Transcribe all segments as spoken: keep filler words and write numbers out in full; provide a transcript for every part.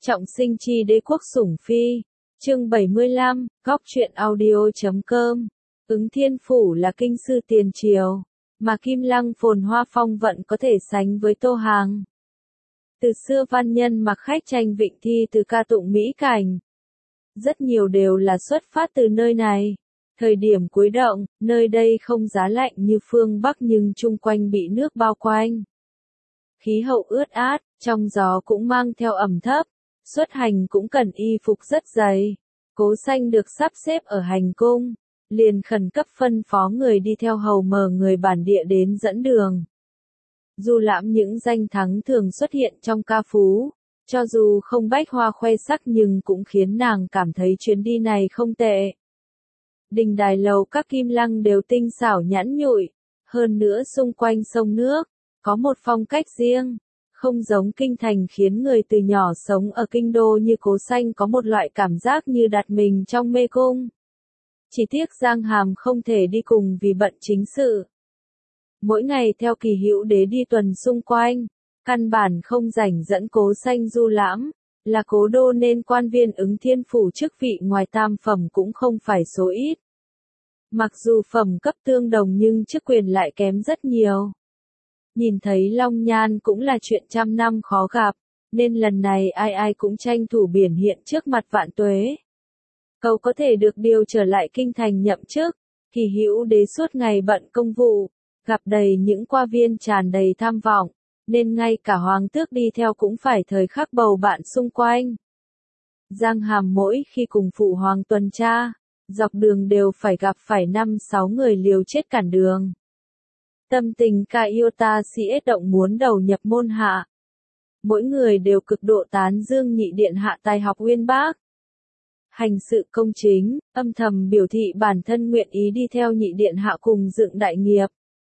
Trọng sinh chi đế quốc sủng phi. Chương bảy mươi lăm, góc truyện audio.com. Ứng Thiên Phủ là kinh sư tiền triều, mà Kim Lăng phồn hoa phong vận có thể sánh với Tô Hàng. Từ xưa văn nhân mặc khách tranh vịnh thi từ ca tụng mỹ cảnh. Rất nhiều đều là xuất phát từ nơi này. Thời điểm cuối động, nơi đây không giá lạnh như phương Bắc nhưng chung quanh bị nước bao quanh. Khí hậu ướt át, trong gió cũng mang theo ẩm thấp. Xuất hành cũng cần y phục rất dày. Cố Xanh được sắp xếp ở hành cung, liền khẩn cấp phân phó người đi theo hầu mờ người bản địa đến dẫn đường. Du Lãm những danh thắng thường xuất hiện trong ca phú, cho dù không bách hoa khoe sắc nhưng cũng khiến nàng cảm thấy chuyến đi này không tệ. Đình đài lầu các Kim Lăng đều tinh xảo nhẵn nhụi, hơn nữa xung quanh sông nước, có một phong cách riêng. Không giống kinh thành khiến người từ nhỏ sống ở kinh đô như Cố Xanh có một loại cảm giác như đặt mình trong mê cung. Chỉ tiếc Giang Hàm không thể đi cùng vì bận chính sự. Mỗi ngày theo Kỳ Hữu Đế đi tuần xung quanh, căn bản không rảnh dẫn Cố Xanh du lãm, là cố đô nên quan viên Ứng Thiên Phủ chức vị ngoài tam phẩm cũng không phải số ít. Mặc dù phẩm cấp tương đồng nhưng chức quyền lại kém rất nhiều. Nhìn thấy Long Nhan cũng là chuyện trăm năm khó gặp, nên lần này ai ai cũng tranh thủ biển hiện trước mặt vạn tuế. Cậu có thể được điều trở lại kinh thành nhậm chức, Kỳ Hữu Đế suốt ngày bận công vụ, gặp đầy những qua viên tràn đầy tham vọng, nên ngay cả hoàng tước đi theo cũng phải thời khắc bầu bạn xung quanh. Giang Hàm mỗi khi cùng phụ hoàng tuần tra, dọc đường đều phải gặp phải năm sáu người liều chết cản đường. Tâm tình ca yêu ta si ết động muốn đầu nhập môn hạ. Mỗi người đều cực độ tán dương nhị điện hạ tài học uyên bác. Hành sự công chính, âm thầm biểu thị bản thân nguyện ý đi theo nhị điện hạ cùng dựng đại nghiệp.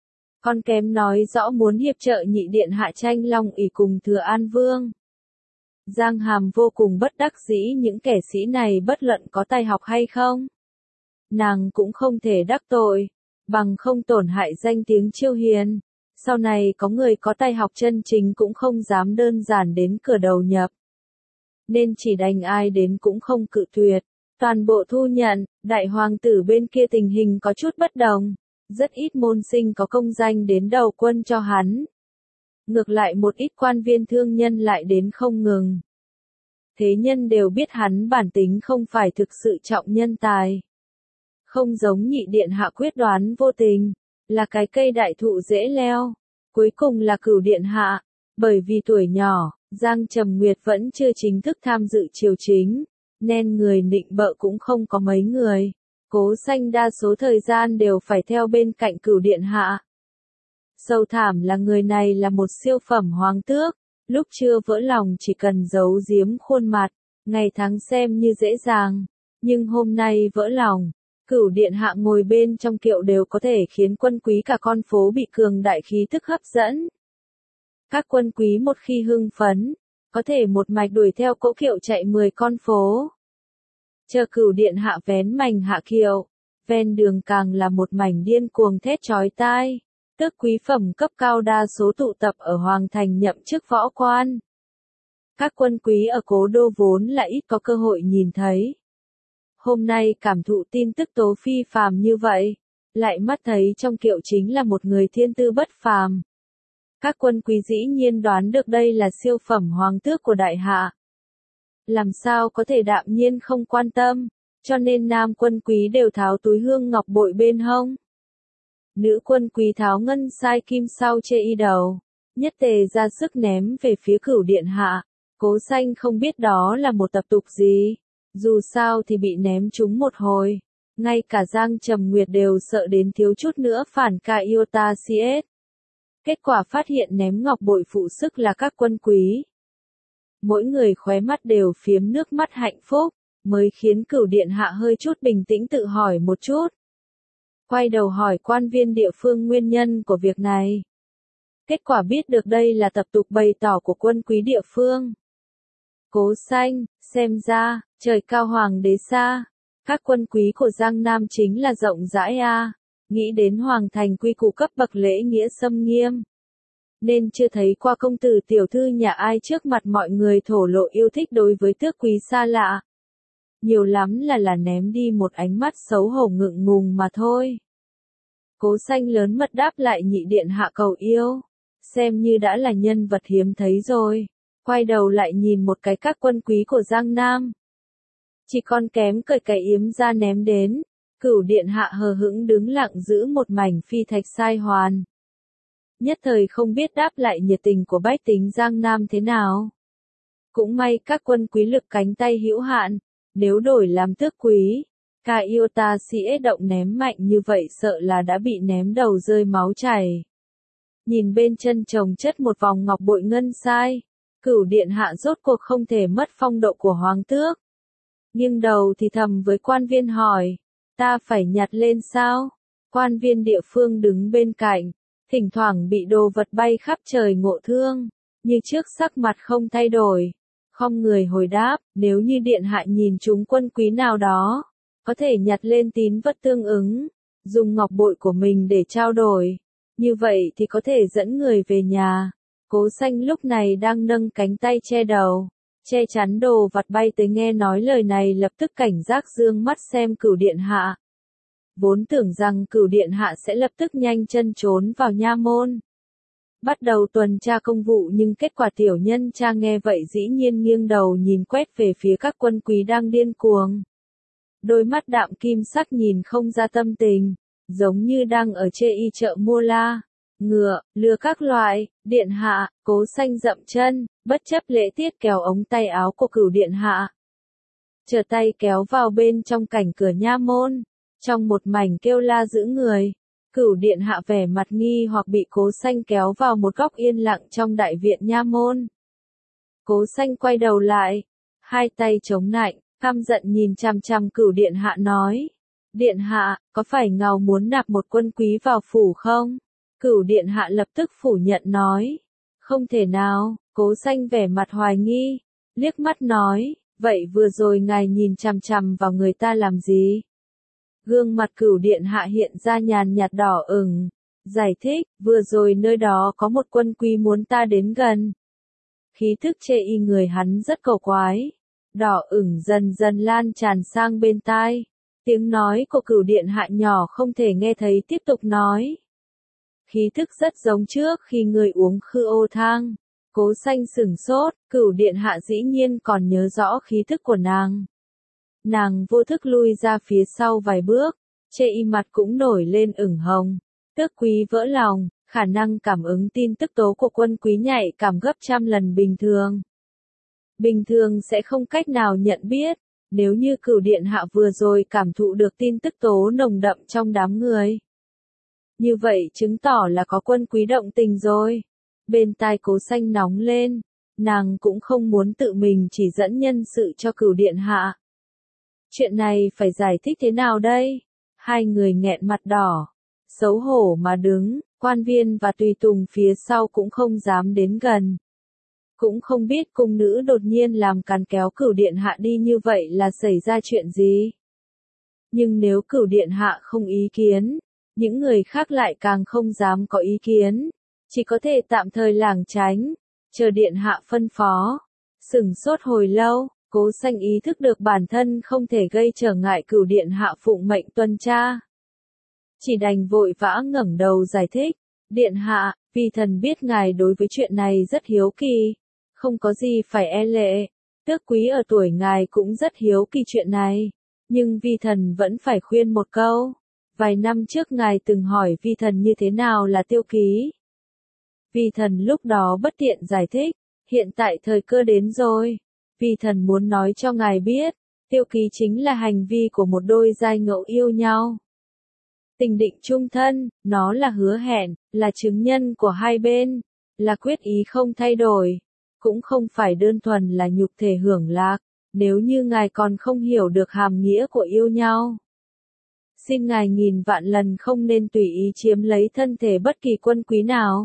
Con kém nói rõ muốn hiệp trợ nhị điện hạ tranh long ỷ cùng Thừa An Vương. Giang Hàm vô cùng bất đắc dĩ những kẻ sĩ này bất luận có tài học hay không. Nàng cũng không thể đắc tội. Bằng không tổn hại danh tiếng Chiêu Hiền, sau này có người có tài học chân chính cũng không dám đơn giản đến cửa đầu nhập. Nên chỉ đành ai đến cũng không cự tuyệt, toàn bộ thu nhận. Đại hoàng tử bên kia tình hình có chút bất đồng, rất ít môn sinh có công danh đến đầu quân cho hắn. Ngược lại một ít quan viên thương nhân lại đến không ngừng. Thế nhân đều biết hắn bản tính không phải thực sự trọng nhân tài. Không giống nhị điện hạ quyết đoán vô tình, là cái cây đại thụ dễ leo. Cuối cùng là Cửu điện hạ, bởi vì tuổi nhỏ, Giang Trầm Nguyệt vẫn chưa chính thức tham dự triều chính, nên người nịnh bợ cũng không có mấy người. Cố Xanh đa số thời gian đều phải theo bên cạnh Cửu điện hạ. Sâu thảm là người này là một siêu phẩm hoàng tước, lúc chưa vỡ lòng chỉ cần giấu giếm khuôn mặt, ngày tháng xem như dễ dàng, nhưng hôm nay vỡ lòng. Cửu điện hạ ngồi bên trong kiệu đều có thể khiến quân quý cả con phố bị cường đại khí tức hấp dẫn. Các quân quý một khi hưng phấn, có thể một mạch đuổi theo cỗ kiệu chạy mười con phố. Chờ Cửu điện hạ vén mành hạ kiệu, ven đường càng là một mảnh điên cuồng thét chói tai. Tước quý phẩm cấp cao đa số tụ tập ở Hoàng thành nhậm chức võ quan. Các quân quý ở cố đô vốn là ít có cơ hội nhìn thấy. Hôm nay cảm thụ tin tức tố phi phàm như vậy, lại mắt thấy trong kiệu chính là một người thiên tư bất phàm. Các quân quý dĩ nhiên đoán được đây là siêu phẩm hoàng tước của đại hạ. Làm sao có thể đạm nhiên không quan tâm, cho nên nam quân quý đều tháo túi hương ngọc bội bên hông. Nữ quân quý tháo ngân sai kim sau chê y đầu, nhất tề ra sức ném về phía Cửu điện hạ. Cố Xanh không biết đó là một tập tục gì. Dù sao thì bị ném trúng một hồi, ngay cả Giang Trầm Nguyệt đều sợ đến thiếu chút nữa phản ca yêu ta si ết. Kết quả phát hiện ném ngọc bội phụ sức là các quân quý. Mỗi người khóe mắt đều phiếm nước mắt hạnh phúc, mới khiến Cửu điện hạ hơi chút bình tĩnh tự hỏi một chút. Quay đầu hỏi quan viên địa phương nguyên nhân của việc này. Kết quả biết được đây là tập tục bày tỏ của quân quý địa phương. Cố Xanh, xem ra, trời cao hoàng đế xa, các quân quý của Giang Nam chính là rộng rãi a. Nghĩ đến hoàng thành quy củ cấp bậc lễ nghĩa xâm nghiêm. nên chưa thấy qua công tử tiểu thư nhà ai trước mặt mọi người thổ lộ yêu thích đối với tước quý xa lạ. Nhiều lắm là là ném đi một ánh mắt xấu hổ ngượng ngùng mà thôi. Cố Xanh lớn mật đáp lại nhị điện hạ cầu yêu, xem như đã là nhân vật hiếm thấy rồi, quay đầu lại nhìn một cái các quân quý của Giang Nam. Chỉ còn kém cởi cái yếm ra ném đến, Cửu điện hạ hờ hững đứng lặng giữ một mảnh phi thạch sai hoàn. Nhất thời không biết đáp lại nhiệt tình của bách tính Giang Nam thế nào. Cũng may các quân quý lực cánh tay hữu hạn, nếu đổi làm tước quý, ca yêu ta sĩ động ném mạnh như vậy sợ là đã bị ném đầu rơi máu chảy. Nhìn bên chân chồng chất một vòng ngọc bội ngân sai, Cửu điện hạ rốt cuộc không thể mất phong độ của hoàng tước. Nghiêng đầu thì thầm với quan viên hỏi, ta phải nhặt lên sao? Quan viên địa phương đứng bên cạnh, thỉnh thoảng bị đồ vật bay khắp trời ngộ thương, như trước sắc mặt không thay đổi. Không người hồi đáp, nếu như điện hạ nhìn chúng quân quý nào đó, có thể nhặt lên tín vật tương ứng, dùng ngọc bội của mình để trao đổi. Như vậy thì có thể dẫn người về nhà. Cố Xanh lúc này đang nâng cánh tay che đầu, che chắn đồ vặt bay tới, nghe nói lời này lập tức cảnh giác dương mắt xem Cửu điện hạ. Vốn tưởng rằng Cửu điện hạ sẽ lập tức nhanh chân trốn vào nha môn, bắt đầu tuần tra công vụ, nhưng kết quả tiểu nhân cha nghe vậy dĩ nhiên nghiêng đầu nhìn quét về phía các quân quý đang điên cuồng. Đôi mắt đạm kim sắc nhìn không ra tâm tình, giống như đang ở chê y chợ mua la, ngựa, lừa các loại. Điện hạ, Cố Xanh dậm chân, bất chấp lễ tiết kéo ống tay áo của Cửu điện hạ. Trở tay kéo vào bên trong cảnh cửa nha môn, trong một mảnh kêu la giữ người. Cửu điện hạ vẻ mặt nghi hoặc bị Cố Xanh kéo vào một góc yên lặng trong đại viện nha môn. Cố Xanh quay đầu lại, hai tay chống nạnh, căm giận nhìn chằm chằm Cửu điện hạ nói, điện hạ, có phải ngài muốn nạp một quân quý vào phủ không? Cửu điện hạ lập tức phủ nhận nói, không thể nào. Cố Xanh vẻ mặt hoài nghi, liếc mắt nói, vậy vừa rồi ngài nhìn chằm chằm vào người ta làm gì? Gương mặt Cửu điện hạ hiện ra nhàn nhạt đỏ ửng, giải thích, vừa rồi nơi đó có một quân quý muốn ta đến gần. Khí thức chê y người hắn rất cầu quái, đỏ ửng dần dần lan tràn sang bên tai. Tiếng nói của Cửu điện hạ nhỏ không thể nghe thấy, tiếp tục nói. Khí thức rất giống trước khi người uống khư ô thang. Cố Xanh sửng sốt, Cửu điện hạ dĩ nhiên còn nhớ rõ khí thức của nàng. Nàng vô thức lui ra phía sau vài bước, chê y mặt cũng nổi lên ửng hồng. Tước quý vỡ lòng, khả năng cảm ứng tin tức tố của quân quý nhạy cảm gấp trăm lần bình thường. Bình thường sẽ không cách nào nhận biết, nếu như Cửu điện hạ vừa rồi cảm thụ được tin tức tố nồng đậm trong đám người. Như vậy chứng tỏ là có quân quý động tình rồi. Bên tai Cố Xanh nóng lên, nàng cũng không muốn tự mình chỉ dẫn nhân sự cho Cửu điện hạ. Chuyện này phải giải thích thế nào đây? Hai người nghẹn mặt đỏ, xấu hổ mà đứng, quan viên và tùy tùng phía sau cũng không dám đến gần. Cũng không biết cung nữ đột nhiên làm càn kéo Cửu điện hạ đi như vậy là xảy ra chuyện gì. Nhưng nếu Cửu điện hạ không ý kiến, những người khác lại càng không dám có ý kiến, chỉ có thể tạm thời lảng tránh, chờ điện hạ phân phó. Sửng sốt hồi lâu, Cố Xanh ý thức được bản thân không thể gây trở ngại Cửu điện hạ phụng mệnh tuần tra. Chỉ đành vội vã ngẩng đầu giải thích, điện hạ, vì thần biết ngài đối với chuyện này rất hiếu kỳ, không có gì phải e lệ, tước quý ở tuổi ngài cũng rất hiếu kỳ chuyện này, nhưng vi thần vẫn phải khuyên một câu. Vài năm trước ngài từng hỏi vi thần như thế nào là tiêu ký. Vi thần lúc đó bất tiện giải thích, hiện tại thời cơ đến rồi. Vi thần muốn nói cho ngài biết, tiêu ký chính là hành vi của một đôi giai ngẫu yêu nhau. Tình định chung thân, nó là hứa hẹn, là chứng nhân của hai bên, là quyết ý không thay đổi, cũng không phải đơn thuần là nhục thể hưởng lạc, nếu như ngài còn không hiểu được hàm nghĩa của yêu nhau. Xin ngài nghìn vạn lần không nên tùy ý chiếm lấy thân thể bất kỳ quân quý nào.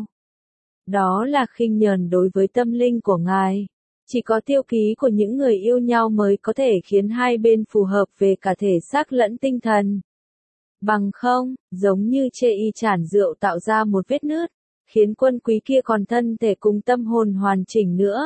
Đó là khinh nhờn đối với tâm linh của ngài. Chỉ có tiêu ký của những người yêu nhau mới có thể khiến hai bên phù hợp về cả thể xác lẫn tinh thần. Bằng không, giống như chê y chản rượu tạo ra một vết nứt, khiến quân quý kia còn thân thể cùng tâm hồn hoàn chỉnh nữa.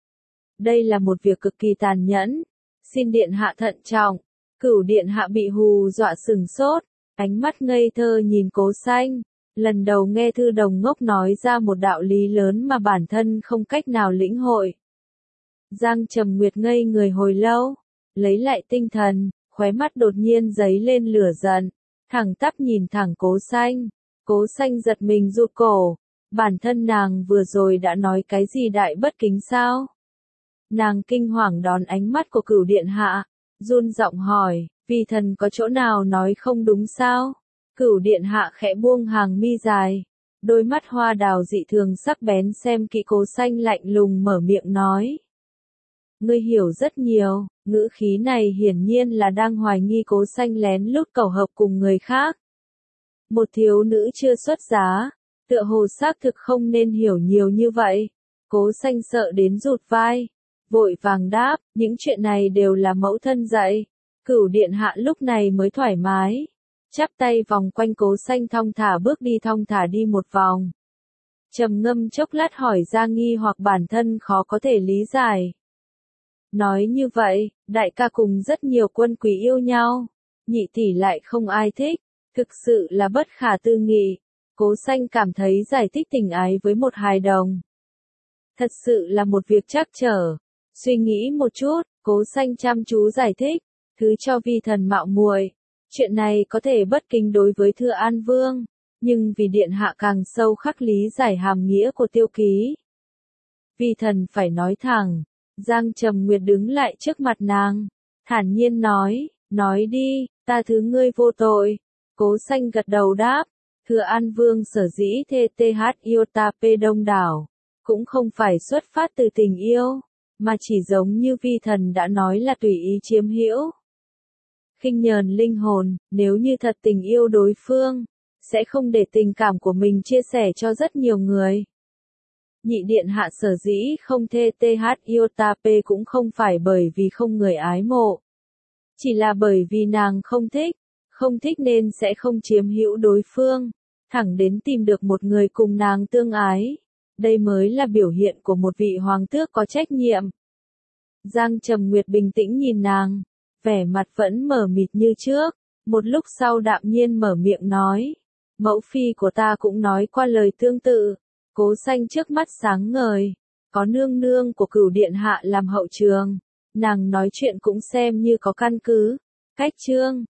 Đây là một việc cực kỳ tàn nhẫn. Xin điện hạ thận trọng. Cửu điện hạ bị hù dọa sừng sốt, ánh mắt ngây thơ nhìn Cố Xanh. Lần đầu nghe Thư Đồng ngốc nói ra một đạo lý lớn mà bản thân không cách nào lĩnh hội. Giang Trầm Nguyệt ngây người hồi lâu, lấy lại tinh thần, khóe mắt đột nhiên giấy lên lửa giận, thẳng tắp nhìn thẳng Cố Xanh. Cố Xanh giật mình rụt cổ, bản thân nàng vừa rồi đã nói cái gì đại bất kính sao? Nàng kinh hoàng đón ánh mắt của Cửu điện hạ, run giọng hỏi, vì thần có chỗ nào nói không đúng sao? Cửu điện hạ khẽ buông hàng mi dài, đôi mắt hoa đào dị thường sắc bén xem kỹ Cố Xanh, lạnh lùng mở miệng nói. Ngươi hiểu rất nhiều, ngữ khí này hiển nhiên là đang hoài nghi Cố Xanh lén lút cầu hợp cùng người khác. Một thiếu nữ chưa xuất giá, tựa hồ xác thực không nên hiểu nhiều như vậy. Cố Xanh sợ đến rụt vai, vội vàng đáp, những chuyện này đều là mẫu thân dạy. Cửu điện hạ lúc này mới thoải mái, chắp tay vòng quanh Cố Xanh thong thả bước đi thong thả đi một vòng. Trầm ngâm chốc lát hỏi ra nghi hoặc bản thân khó có thể lý giải. Nói như vậy, đại ca cùng rất nhiều quân quý yêu nhau, nhị tỷ lại không ai thích, thực sự là bất khả tư nghị. Cố Xanh cảm thấy giải thích tình ái với một hài đồng thật sự là một việc trắc trở. Suy nghĩ một chút, Cố Xanh chăm chú giải thích, thứ cho vi thần mạo muội, chuyện này có thể bất kính đối với Thừa An Vương, nhưng vì điện hạ càng sâu khắc lý giải hàm nghĩa của tiêu ký, vi thần phải nói thẳng. Giang Trầm Nguyệt đứng lại trước mặt nàng, thản nhiên nói, nói đi, ta thứ ngươi vô tội. Cố Xanh gật đầu đáp, Thừa An Vương sở dĩ thê th yêu ta pê đông đảo, cũng không phải xuất phát từ tình yêu, mà chỉ giống như vi thần đã nói là tùy ý chiếm hữu. Khinh nhờn linh hồn, nếu như thật tình yêu đối phương, sẽ không để tình cảm của mình chia sẻ cho rất nhiều người. Nhị điện hạ sở dĩ không thê th yêu ta p cũng không phải bởi vì không người ái mộ. Chỉ là bởi vì nàng không thích, không thích nên sẽ không chiếm hữu đối phương, thẳng đến tìm được một người cùng nàng tương ái. Đây mới là biểu hiện của một vị hoàng tước có trách nhiệm. Giang Trầm Nguyệt bình tĩnh nhìn nàng, vẻ mặt vẫn mờ mịt như trước, một lúc sau đạm nhiên mở miệng nói, mẫu phi của ta cũng nói qua lời tương tự. Cố Xanh trước mắt sáng ngời, có nương nương của Cửu điện hạ làm hậu trường, nàng nói chuyện cũng xem như có căn cứ. Cách chương